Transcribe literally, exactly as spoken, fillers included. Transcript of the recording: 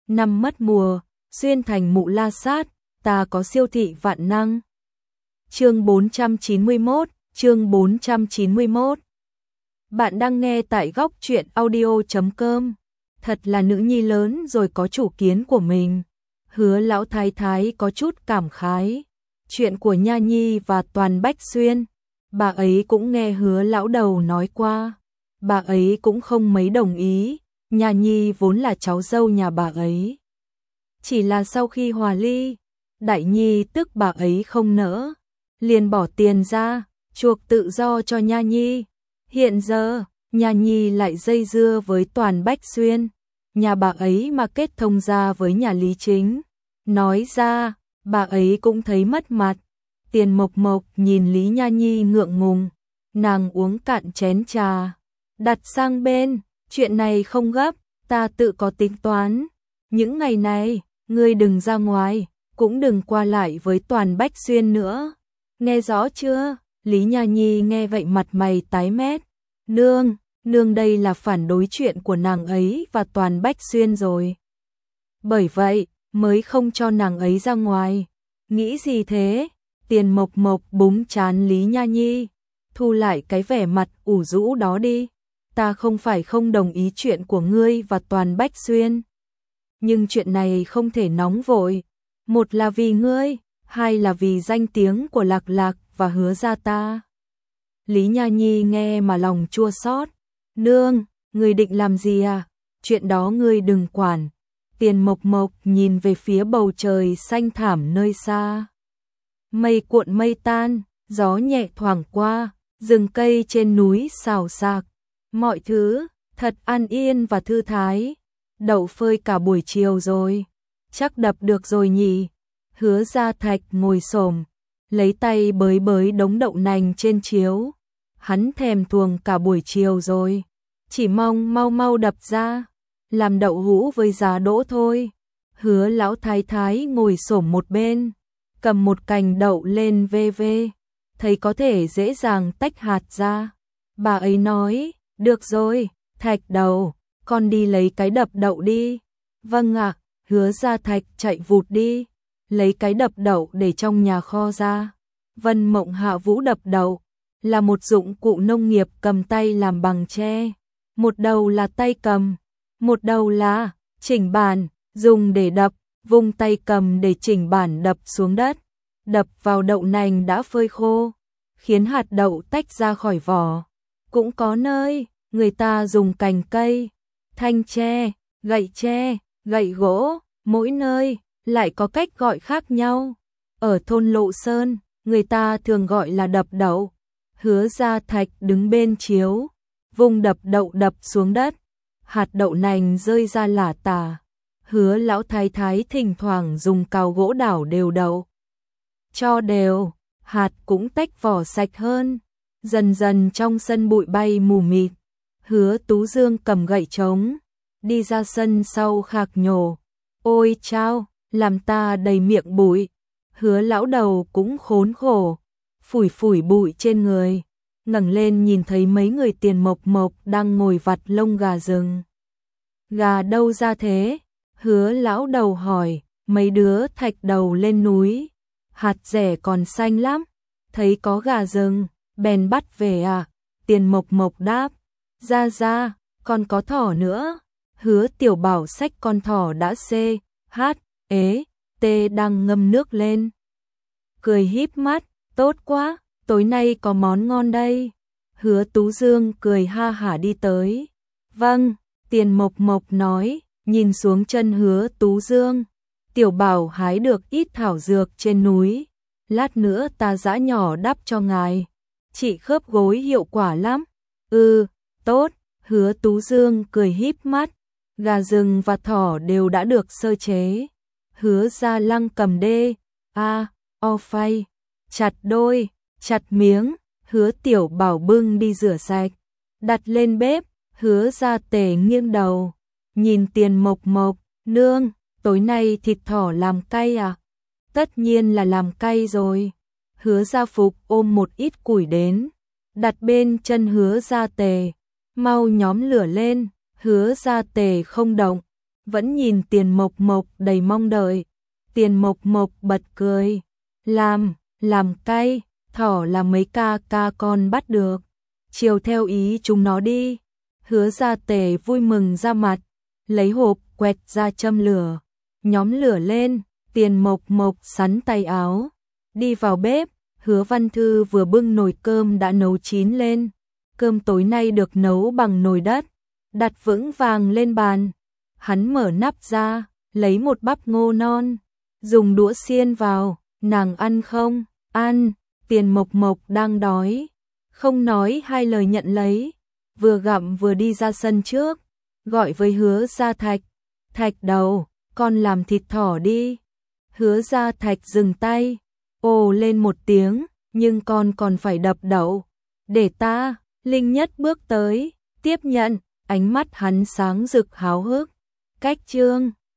năm mất mùa, xuyên thành mụ la sát, ta có siêu thị vạn năng. Chương bốn trăm chín mươi mốt, chương bốn trăm chín mươi mốt. Bạn đang nghe tại góc truyện audio chấm com. Thật là nữ nhi lớn rồi có chủ kiến của mình. Hứa lão thái thái có chút cảm khái. Chuyện của Nha Nhi và Toàn Bách Xuyên, bà ấy cũng nghe Hứa lão đầu nói qua. Bà ấy cũng không mấy đồng ý, Nha Nhi vốn là cháu dâu nhà bà ấy. Chỉ là sau khi hòa ly, Đại Nhi tức bà ấy không nỡ, liền bỏ tiền ra, chuộc tự do cho Nha Nhi. Hiện giờ, Nha Nhi lại dây dưa với Toàn Bách Xuyên, nhà bà ấy mà kết thông ra với nhà Lý Chính. Nói ra, bà ấy cũng thấy mất mặt. Tiền Mộc Mộc nhìn Lý Nha Nhi ngượng ngùng, nàng uống cạn chén trà, đặt sang bên, chuyện này không gấp, ta tự có tính toán. Những ngày này, ngươi đừng ra ngoài, cũng đừng qua lại với Toàn Bách Xuyên nữa. Nghe rõ chưa? Lý Nha Nhi nghe vậy mặt mày tái mét. Nương, nương đây là phản đối chuyện của nàng ấy và Toàn Bách Xuyên rồi. Bởi vậy, mới không cho nàng ấy ra ngoài. Nghĩ gì thế? Tiền Mộc Mộc búng trán Lý Nha Nhi. Thu lại cái vẻ mặt ủ rũ đó đi. Ta không phải không đồng ý chuyện của ngươi và Toàn Bách Xuyên. Nhưng chuyện này không thể nóng vội. Một là vì ngươi, hai là vì danh tiếng của Lạc Lạc và Hứa gia ta. Lý Nha Nhi nghe mà lòng chua xót. Nương, ngươi định làm gì à? Chuyện đó ngươi đừng quản. Tiền Mộc Mộc nhìn về phía bầu trời xanh thảm nơi xa. Mây cuộn mây tan, gió nhẹ thoảng qua, rừng cây trên núi xào xạc. Mọi thứ thật an yên và thư thái. Đậu phơi cả buổi chiều rồi, chắc đập được rồi nhỉ? Hứa Gia Thạch ngồi xổm, lấy tay bới bới đống đậu nành trên chiếu. Hắn thèm thuồng cả buổi chiều rồi, chỉ mong mau mau đập ra, làm đậu hũ với giá đỗ thôi. Hứa lão thái thái ngồi xổm một bên, cầm một cành đậu lên vê vê, thấy có thể dễ dàng tách hạt ra. Bà ấy nói, được rồi, Thạch đầu, con đi lấy cái đập đậu đi. Vâng ạ, Hứa Gia Thạch chạy vụt đi, lấy cái đập đậu để trong nhà kho ra. Vân Mộng Hạ Vũ đập đậu là một dụng cụ nông nghiệp cầm tay làm bằng tre. Một đầu là tay cầm, một đầu là chỉnh bàn, dùng để đập, vung tay cầm để chỉnh bản đập xuống đất. Đập vào đậu nành đã phơi khô, khiến hạt đậu tách ra khỏi vỏ. Cũng có nơi, người ta dùng cành cây, thanh tre, gậy tre, gậy gỗ, mỗi nơi lại có cách gọi khác nhau. Ở thôn Lộ Sơn, người ta thường gọi là đập đậu. Hứa Gia Thạch đứng bên chiếu, vùng đập đậu đập xuống đất. Hạt đậu nành rơi ra lả tả. Hứa lão thái thái thỉnh thoảng dùng cào gỗ đảo đều đậu. Cho đều, hạt cũng tách vỏ sạch hơn. Dần dần trong sân bụi bay mù mịt. Hứa Tú Dương cầm gậy trống, đi ra sân sau khạc nhổ. Ôi chao, làm ta đầy miệng bụi. Hứa lão đầu cũng khốn khổ, phủi phủi bụi trên người, ngẩng lên nhìn thấy mấy người Tiền Mộc Mộc đang ngồi vặt lông gà rừng. Gà đâu ra thế? Hứa lão đầu hỏi. Mấy đứa Thạch đầu lên núi, hạt rẻ còn xanh lắm, thấy có gà rừng, bèn bắt về à? Tiền Mộc Mộc đáp. Ra ra, còn có thỏ nữa. Hứa Tiểu Bảo xách con thỏ đã xê, hát, ế, tê đang ngâm nước lên. Cười híp mắt, tốt quá, tối nay có món ngon đây. Hứa Tú Dương cười ha hả đi tới. Vâng, Tiền Mộc Mộc nói, nhìn xuống chân Hứa Tú Dương. Tiểu Bảo hái được ít thảo dược trên núi, lát nữa ta giã nhỏ đắp cho ngài. Chị khớp gối hiệu quả lắm. Ừ, tốt. Hứa Tú Dương cười híp mắt. Gà rừng và thỏ đều đã được sơ chế. Hứa Gia Lăng cầm đê, a, o phay, chặt đôi, chặt miếng. Hứa Tiểu Bảo bưng đi rửa sạch, đặt lên bếp. Hứa Gia Tề nghiêng đầu, nhìn Tiền Mộc Mộc. Nương, tối nay thịt thỏ làm cay à? Tất nhiên là làm cay rồi. Hứa Gia Phục ôm một ít củi đến, đặt bên chân Hứa Gia Tề. Mau nhóm lửa lên. Hứa Gia Tề không động, vẫn nhìn Tiền Mộc Mộc đầy mong đợi. Tiền Mộc Mộc bật cười, làm, làm cay, thỏ là mấy ca ca con bắt được, chiều theo ý chúng nó đi. Hứa Gia Tể vui mừng ra mặt, lấy hộp quẹt ra châm lửa, nhóm lửa lên. Tiền Mộc Mộc sắn tay áo, đi vào bếp. Hứa Văn Thư vừa bưng nồi cơm đã nấu chín lên. Cơm tối nay được nấu bằng nồi đất, đặt vững vàng lên bàn. Hắn mở nắp ra, lấy một bắp ngô non, dùng đũa xiên vào. Nàng ăn không? Ăn. Tiền Mộc Mộc đang đói, không nói hai lời nhận lấy, vừa gặm vừa đi ra sân trước, gọi với Hứa Gia Thạch, Thạch đầu, con làm thịt thỏ đi. Hứa Gia Thạch dừng tay, ồ lên một tiếng, nhưng con còn phải đập đậu. Để ta. Linh Nhất bước tới, tiếp nhận, ánh mắt hắn sáng rực háo hức. Cách chương